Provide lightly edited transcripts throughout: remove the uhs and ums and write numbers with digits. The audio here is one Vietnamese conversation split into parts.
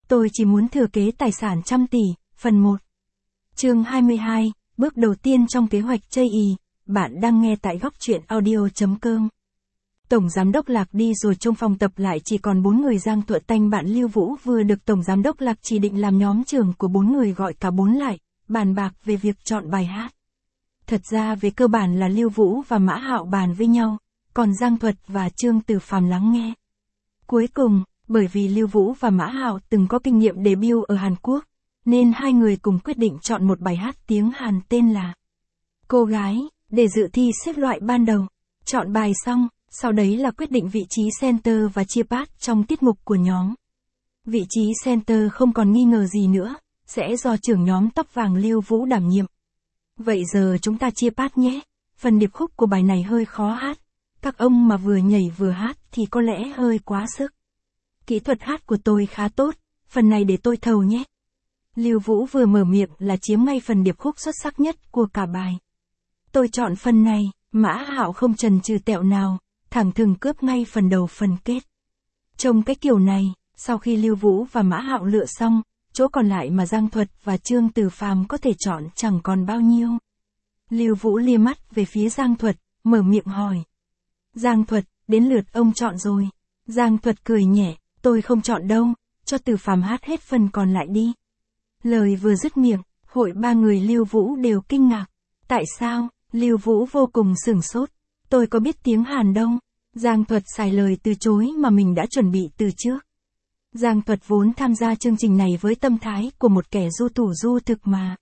Tôi chỉ muốn thừa kế tài sản trăm tỷ, phần 1. Chương 22, bước đầu tiên trong kế hoạch chây ì, bạn đang nghe tại góc truyện audio.com. Tổng giám đốc Lạc đi rồi, trong phòng tập lại chỉ còn 4 người. Giang Thuận Tanh bạn Lưu Vũ vừa được tổng giám đốc Lạc chỉ định làm nhóm trưởng của 4 người, gọi cả 4 lại, bàn bạc về việc chọn bài hát. Thật ra về cơ bản là Lưu Vũ và Mã Hạo bàn với nhau, còn Giang Thuật và Trương Tử Phàm lắng nghe. Cuối cùng, bởi vì Lưu Vũ và Mã Hạo từng có kinh nghiệm debut ở Hàn Quốc, nên hai người cùng quyết định chọn một bài hát tiếng Hàn tên là Cô Gái, để dự thi xếp loại ban đầu. Chọn bài xong, sau đấy là quyết định vị trí center và chia part trong tiết mục của nhóm. Vị trí center không còn nghi ngờ gì nữa, sẽ do trưởng nhóm tóc vàng Lưu Vũ đảm nhiệm. Vậy giờ chúng ta chia part nhé, phần điệp khúc của bài này hơi khó hát. Các ông mà vừa nhảy vừa hát thì có lẽ hơi quá sức. Kỹ thuật hát của tôi khá tốt, phần này để tôi thầu nhé. Lưu Vũ vừa mở miệng là chiếm ngay phần điệp khúc xuất sắc nhất của cả bài. Tôi chọn phần này, Mã Hạo không chần chừ tẹo nào, thẳng thừng cướp ngay phần đầu phần kết. Trông cái kiểu này, sau khi Lưu Vũ và Mã Hạo lựa xong, chỗ còn lại mà Giang Thuật và Trương Tử Phàm có thể chọn chẳng còn bao nhiêu. Lưu Vũ lia mắt về phía Giang Thuật, mở miệng hỏi. Giang Thuật, đến lượt ông chọn rồi. Giang Thuật cười nhẹ, tôi không chọn đâu, cho Tử Phàm hát hết phần còn lại đi. Lời vừa dứt miệng, hội ba người Lưu Vũ đều kinh ngạc. Tại sao? Lưu Vũ vô cùng sửng sốt. Tôi có biết tiếng Hàn đâu. Giang Thuật xài lời từ chối mà mình đã chuẩn bị từ trước. Giang Thuật vốn tham gia chương trình này với tâm thái của một kẻ du thủ du thực mà.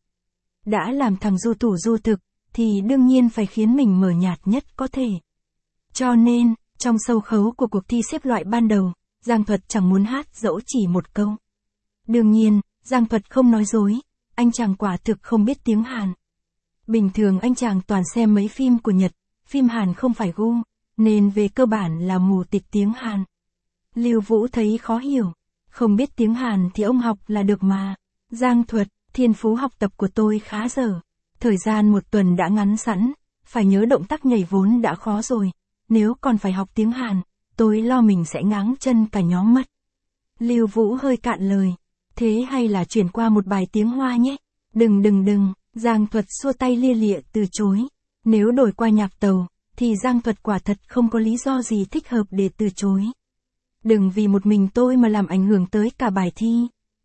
Đã làm thằng du thủ du thực, thì đương nhiên phải khiến mình mờ nhạt nhất có thể. Cho nên, trong sâu khấu của cuộc thi xếp loại ban đầu, Giang Thuật chẳng muốn hát dẫu chỉ một câu. Đương nhiên, Giang Thuật không nói dối, anh chàng quả thực không biết tiếng Hàn. Bình thường anh chàng toàn xem mấy phim của Nhật, phim Hàn không phải gu, nên về cơ bản là mù tịt tiếng Hàn. Lưu Vũ thấy khó hiểu, không biết tiếng Hàn thì ông học là được mà. Giang Thuật, thiên phú học tập của tôi khá dở. Thời gian một tuần đã ngắn sẵn, phải nhớ động tác nhảy vốn đã khó rồi. Nếu còn phải học tiếng Hàn, tôi lo mình sẽ ngáng chân cả nhóm mất. Lưu Vũ hơi cạn lời. Thế hay là chuyển qua một bài tiếng Hoa nhé. Đừng, Giang Thuật xua tay lia lịa từ chối. Nếu đổi qua nhạc tàu, thì Giang Thuật quả thật không có lý do gì thích hợp để từ chối. Đừng vì một mình tôi mà làm ảnh hưởng tới cả bài thi.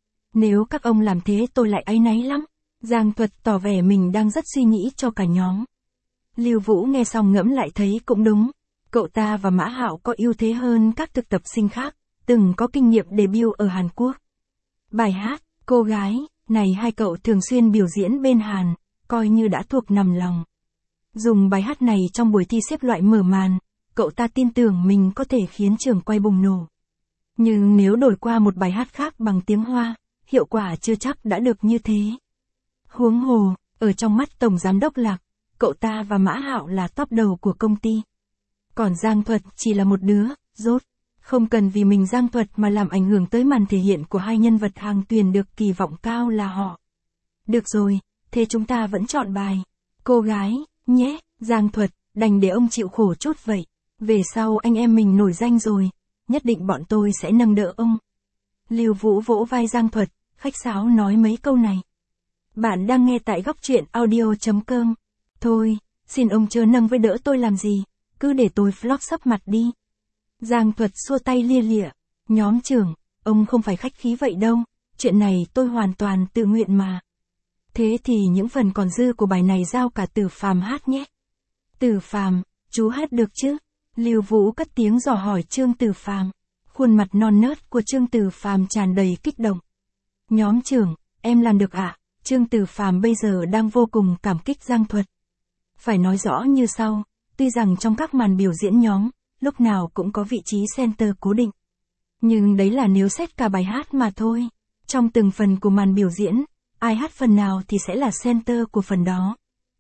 Nếu các ông làm thế tôi lại áy náy lắm. Giang Thuật tỏ vẻ mình đang rất suy nghĩ cho cả nhóm. Lưu Vũ nghe xong ngẫm lại thấy cũng đúng. Cậu ta và Mã Hạo có ưu thế hơn các thực tập sinh khác, từng có kinh nghiệm debut ở Hàn Quốc. Bài hát, Cô Gái, này hai cậu thường xuyên biểu diễn bên Hàn, coi như đã thuộc nằm lòng. Dùng bài hát này trong buổi thi xếp loại mở màn, cậu ta tin tưởng mình có thể khiến trường quay bùng nổ. Nhưng nếu đổi qua một bài hát khác bằng tiếng Hoa, hiệu quả chưa chắc đã được như thế. Huống hồ, ở trong mắt Tổng Giám đốc Lạc, cậu ta và Mã Hạo là top đầu của công ty. Còn Giang Thuật chỉ là một đứa, rốt. Không cần vì mình Giang Thuật mà làm ảnh hưởng tới màn thể hiện của hai nhân vật hàng tuyển được kỳ vọng cao là họ. Được rồi, thế chúng ta vẫn chọn bài Cô Gái, nhé. Giang Thuật, đành để ông chịu khổ chút vậy. Về sau anh em mình nổi danh rồi, nhất định bọn tôi sẽ nâng đỡ ông. Lưu Vũ vỗ vai Giang Thuật, khách sáo nói mấy câu này. Bạn đang nghe tại góc truyện audio.com. Thôi, xin ông chớ nâng với đỡ tôi làm gì, cứ để tôi flop sấp mặt đi. Giang Thuật xua tay lia lịa. Nhóm trưởng, ông không phải khách khí vậy đâu, chuyện này tôi hoàn toàn tự nguyện mà. Thế thì những phần còn dư của bài này giao cả Tử Phàm hát nhé. Tử Phàm, chú hát được chứ? Lưu Vũ cất tiếng dò hỏi Trương Tử Phàm. Khuôn mặt non nớt của Trương Tử Phàm tràn đầy kích động. Nhóm trưởng, em làm được ạ. Trương Tử Phàm bây giờ đang vô cùng cảm kích Giang Thuật. Phải nói rõ như sau, tuy rằng trong các màn biểu diễn nhóm, lúc nào cũng có vị trí center cố định. Nhưng đấy là nếu xét cả bài hát mà thôi. Trong từng phần của màn biểu diễn, ai hát phần nào thì sẽ là center của phần đó.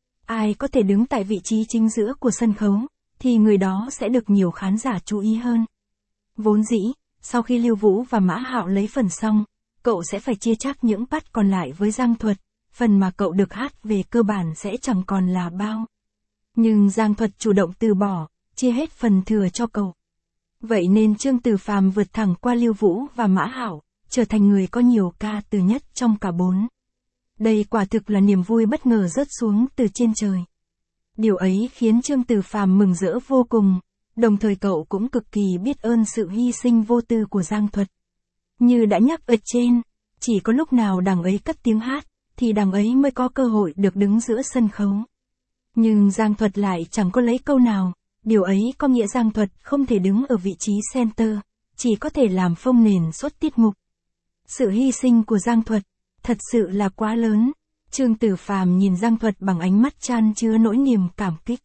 Ai có thể đứng tại vị trí chính giữa của sân khấu, thì người đó sẽ được nhiều khán giả chú ý hơn. Vốn dĩ, sau khi Lưu Vũ và Mã Hạo lấy phần xong, cậu sẽ phải chia chắc những part còn lại với Giang Thuật, phần mà cậu được hát về cơ bản sẽ chẳng còn là bao. Nhưng Giang Thuật chủ động từ bỏ, chia hết phần thừa cho cậu. Vậy nên Trương Tử Phàm vượt thẳng qua Lưu Vũ và Mã Hạo, trở thành người có nhiều ca từ nhất trong cả 4. Đây quả thực là niềm vui bất ngờ rớt xuống từ trên trời. Điều ấy khiến Trương Tử Phàm mừng rỡ vô cùng, đồng thời cậu cũng cực kỳ biết ơn sự hy sinh vô tư của Giang Thuật. Như đã nhắc ở trên, chỉ có lúc nào đằng ấy cất tiếng hát, thì đằng ấy mới có cơ hội được đứng giữa sân khấu. Nhưng Giang Thuật lại chẳng có lấy câu nào, điều ấy có nghĩa Giang Thuật không thể đứng ở vị trí center, chỉ có thể làm phông nền suốt tiết mục. Sự hy sinh của Giang Thuật, thật sự là quá lớn. Trương Tử Phàm nhìn Giang Thuật bằng ánh mắt chan chứa nỗi niềm cảm kích.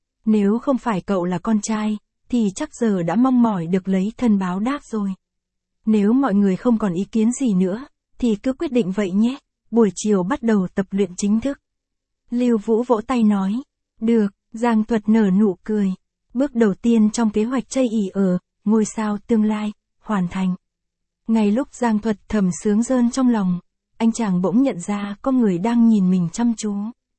Nếu không phải cậu là con trai, thì chắc giờ đã mong mỏi được lấy thân báo đáp rồi. Nếu mọi người không còn ý kiến gì nữa, thì cứ quyết định vậy nhé, buổi chiều bắt đầu tập luyện chính thức. Lưu Vũ vỗ tay nói, được, Giang Thuật nở nụ cười. Bước đầu tiên trong kế hoạch chây ỳ ở ngôi sao tương lai, hoàn thành. Ngay lúc Giang Thuật thầm sướng rơn trong lòng, anh chàng bỗng nhận ra có người đang nhìn mình chăm chú.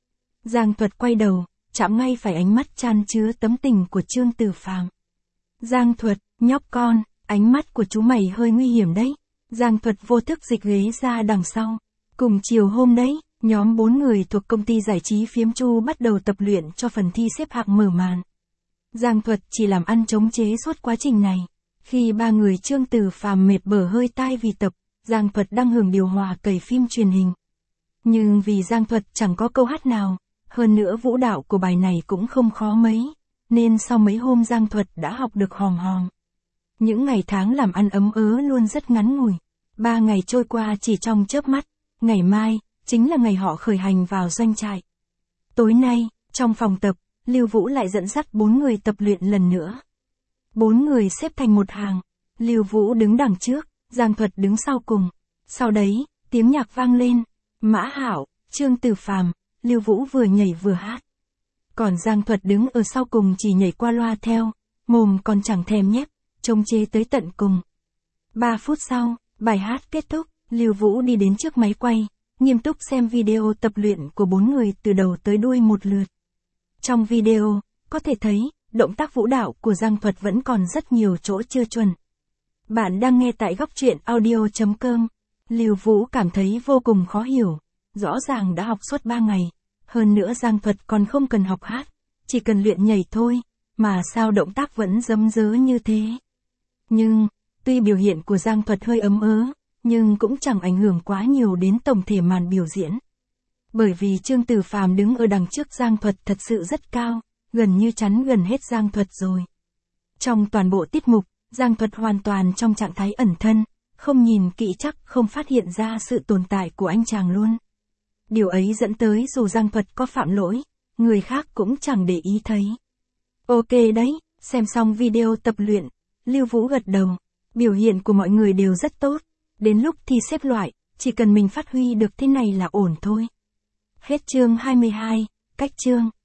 Giang Thuật quay đầu, chạm ngay phải ánh mắt chan chứa tấm tình của Trương Tử Phàm. Giang Thuật, nhóc con, ánh mắt của chú mày hơi nguy hiểm đấy. Giang Thuật vô thức dịch ghế ra đằng sau. Cùng chiều hôm đấy, nhóm 4 người thuộc công ty giải trí Phiếm Chu bắt đầu tập luyện cho phần thi xếp hạng mở màn. Giang Thuật chỉ làm ăn chống chế suốt quá trình này. Khi 3 người Trương Tử Phàm mệt bở hơi tai vì tập, Giang Thuật đang hưởng điều hòa cày phim truyền hình. Nhưng vì Giang Thuật chẳng có câu hát nào, hơn nữa vũ đạo của bài này cũng không khó mấy, nên sau mấy hôm Giang Thuật đã học được hòm hòm. Những ngày tháng làm ăn ấm ớ luôn rất ngắn ngủi. 3 ngày trôi qua chỉ trong chớp mắt, ngày mai, chính là ngày họ khởi hành vào doanh trại. Tối nay, trong phòng tập, Lưu Vũ lại dẫn dắt 4 người tập luyện lần nữa. 4 người xếp thành một hàng, Lưu Vũ đứng đằng trước, Giang Thuật đứng sau cùng. Sau đấy, tiếng nhạc vang lên, Mã Hảo, Trương Tử Phàm, Lưu Vũ vừa nhảy vừa hát. Còn Giang Thuật đứng ở sau cùng chỉ nhảy qua loa theo, mồm còn chẳng thèm nhép, trông chê tới tận cùng. 3 phút sau, bài hát kết thúc, Lưu Vũ đi đến trước máy quay, nghiêm túc xem video tập luyện của 4 người từ đầu tới đuôi một lượt. Trong video, có thể thấy, động tác vũ đạo của Giang Thuật vẫn còn rất nhiều chỗ chưa chuẩn. Bạn đang nghe tại góc truyện audio.com. Lưu Vũ cảm thấy vô cùng khó hiểu. Rõ ràng đã học suốt 3 ngày. Hơn nữa Giang Thuật còn không cần học hát, chỉ cần luyện nhảy thôi, mà sao động tác vẫn rấm rớ như thế. Nhưng, tuy biểu hiện của Giang Thuật hơi ấm ớ, nhưng cũng chẳng ảnh hưởng quá nhiều đến tổng thể màn biểu diễn. Bởi vì Trương Tử Phàm đứng ở đằng trước Giang Thuật thật sự rất cao, gần như chắn gần hết Giang Thuật rồi. Trong toàn bộ tiết mục, Giang Thuật hoàn toàn trong trạng thái ẩn thân, không nhìn kỹ chắc không phát hiện ra sự tồn tại của anh chàng luôn. Điều ấy dẫn tới dù Giang Thuật có phạm lỗi, người khác cũng chẳng để ý thấy. Ok đấy, xem xong video tập luyện, Lưu Vũ gật đầu, biểu hiện của mọi người đều rất tốt, đến lúc thi xếp loại, chỉ cần mình phát huy được thế này là ổn thôi. Hết chương 22, cách chương.